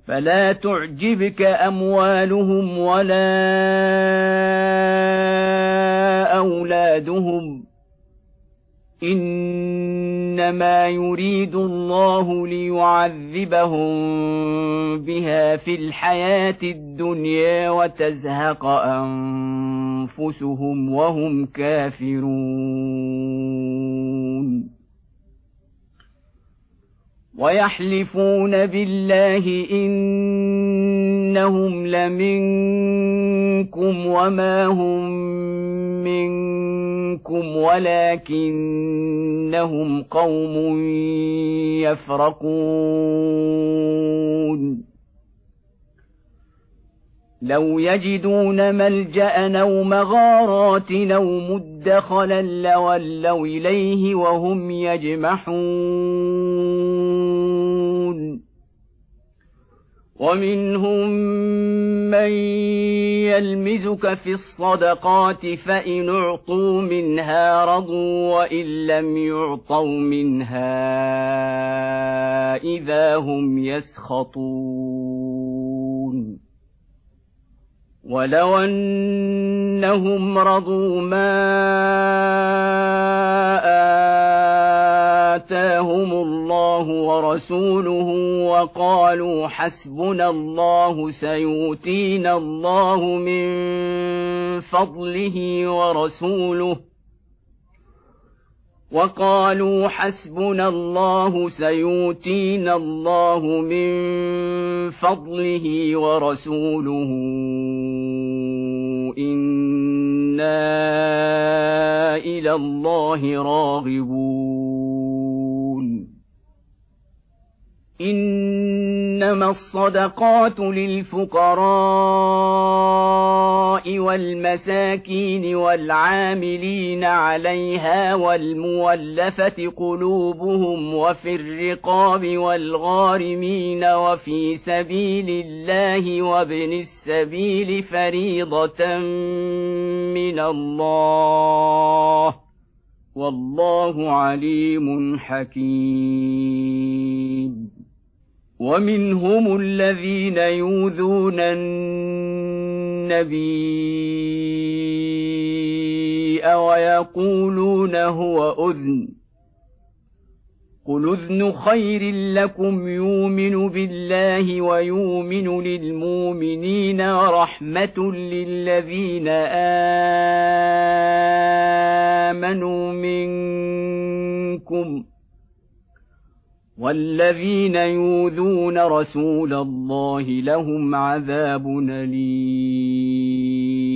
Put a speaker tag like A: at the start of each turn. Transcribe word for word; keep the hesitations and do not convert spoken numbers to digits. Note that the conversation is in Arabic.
A: فلا تعجبك أموالهم ولا أولادهم، إنما يريد الله ليعذبهم بها في الحياة الدنيا وتزهق أنفسهم وهم كافرون. ويحلفون بالله إنهم لمنكم وما هم منكم ولكنهم قوم يفرقون. لو يجدون ملجأ أو مغارات أو مدخلا لولوا إليه وهم يجمحون. ومنهم من يلمزك في الصدقات فإن أعطوا منها رضوا وإن لم يعطوا منها إذا هم يسخطون. ولو أنهم رضوا ما آتاهم الله ورسوله وقالوا حسبنا الله سيؤتينا الله من فضله ورسوله وقالوا حسبنا الله سيؤتينا الله من فضله ورسوله إنا إلى الله راغبون. إنما الصدقات للفقراء والمساكين والعاملين عليها والمولفة قلوبهم وفي الرقاب والغارمين وفي سبيل الله وابن السبيل فريضة من الله والله عليم حكيم. ومنهم الذين يؤذون النبي ويقولون هو أذن قل أذن خير لكم يؤمن بالله ويؤمن للمؤمنين ورحمة للذين آمنوا منكم والذين يؤذون رسول الله لهم عذاب أليم.